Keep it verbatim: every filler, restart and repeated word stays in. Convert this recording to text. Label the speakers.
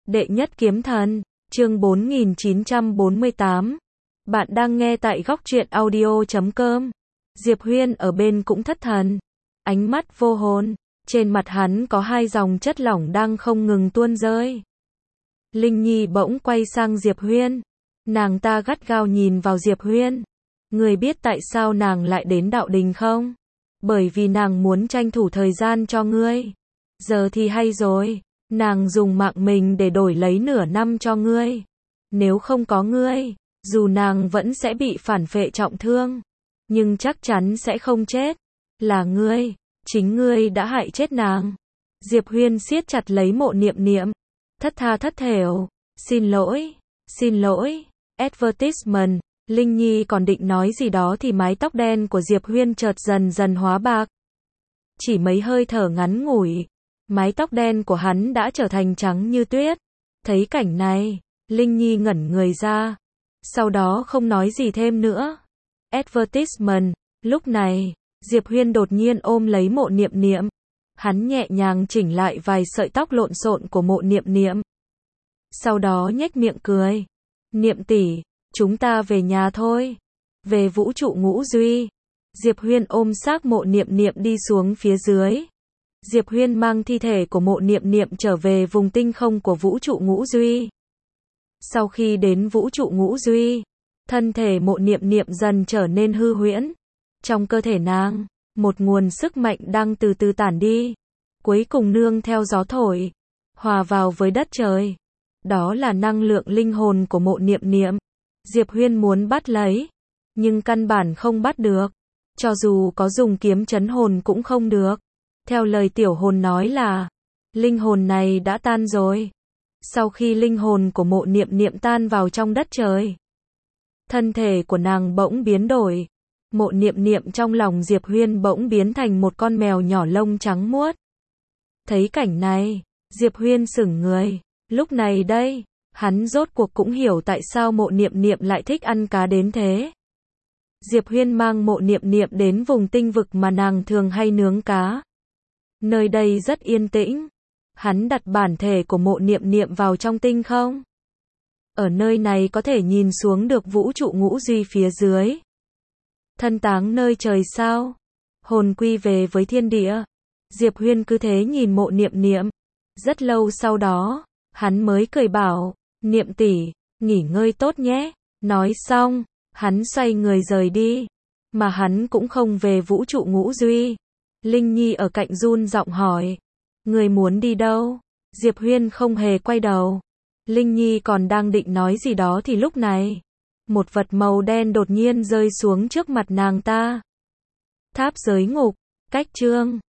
Speaker 1: Đệ nhất kiếm thần, chương bốn nghìn chín trăm bốn mươi tám. Bạn đang nghe tại góc truyện audio chấm com. Diệp Huyên ở bên cũng thất thần. Ánh mắt vô hồn, trên mặt hắn có hai dòng chất lỏng đang không ngừng tuôn rơi. Linh Nhi bỗng quay sang Diệp Huyên. Nàng ta gắt gao nhìn vào Diệp Huyên. Người biết tại sao nàng lại đến đạo đình không? Bởi vì nàng muốn tranh thủ thời gian cho ngươi. Giờ thì hay rồi. Nàng dùng mạng mình để đổi lấy nửa năm cho ngươi. Nếu không có ngươi, dù nàng vẫn sẽ bị phản phệ trọng thương, nhưng chắc chắn sẽ không chết. Là ngươi, chính ngươi đã hại chết nàng. Diệp Huyên siết chặt lấy Mộ Niệm Niệm, thất tha thất thểu. Xin lỗi, xin lỗi, advertisement. Linh Nhi còn định nói gì đó thì mái tóc đen của Diệp Huyên chợt dần dần hóa bạc. Chỉ mấy hơi thở ngắn ngủi, mái tóc đen của hắn đã trở thành trắng như tuyết. Thấy cảnh này, Linh Nhi ngẩn người ra. Sau đó không nói gì thêm nữa. Advertisement. Lúc này, Diệp Huyên đột nhiên ôm lấy Mộ Niệm Niệm. Hắn nhẹ nhàng chỉnh lại vài sợi tóc lộn xộn của Mộ Niệm Niệm. Sau đó nhếch miệng cười. Niệm tỷ, chúng ta về nhà thôi. Về vũ trụ ngũ duy. Diệp Huyên ôm xác Mộ Niệm Niệm đi xuống phía dưới. Diệp Huyên mang thi thể của Mộ Niệm Niệm trở về vùng tinh không của vũ trụ ngũ duy. Sau khi đến vũ trụ ngũ duy, thân thể Mộ Niệm Niệm dần trở nên hư huyễn. Trong cơ thể nàng, một nguồn sức mạnh đang từ từ tản đi, cuối cùng nương theo gió thổi, hòa vào với đất trời. Đó là năng lượng linh hồn của Mộ Niệm Niệm. Diệp Huyên muốn bắt lấy, nhưng căn bản không bắt được. Cho dù có dùng kiếm trấn hồn cũng không được. Theo lời tiểu hồn nói là, linh hồn này đã tan rồi. Sau khi linh hồn của Mộ Niệm Niệm tan vào trong đất trời, thân thể của nàng bỗng biến đổi. Mộ Niệm Niệm trong lòng Diệp Huyên bỗng biến thành một con mèo nhỏ lông trắng muốt. Thấy cảnh này, Diệp Huyên sững người. Lúc này đây, hắn rốt cuộc cũng hiểu tại sao Mộ Niệm Niệm lại thích ăn cá đến thế. Diệp Huyên mang Mộ Niệm Niệm đến vùng tinh vực mà nàng thường hay nướng cá. Nơi đây rất yên tĩnh. Hắn đặt bản thể của Mộ Niệm Niệm vào trong tinh không. Ở nơi này có thể nhìn xuống được vũ trụ ngũ duy phía dưới. Thân táng nơi trời sao. Hồn quy về với thiên địa. Diệp Huyên cứ thế nhìn Mộ Niệm Niệm. Rất lâu sau đó, hắn mới cười bảo, Niệm tỷ, nghỉ ngơi tốt nhé. Nói xong, hắn xoay người rời đi. Mà hắn cũng không về vũ trụ ngũ duy. Linh Nhi ở cạnh run giọng hỏi, người muốn đi đâu? Diệp Huyên không hề quay đầu. Linh Nhi còn đang định nói gì đó thì lúc này, một vật màu đen đột nhiên rơi xuống trước mặt nàng ta. Tháp giới ngục, cách chương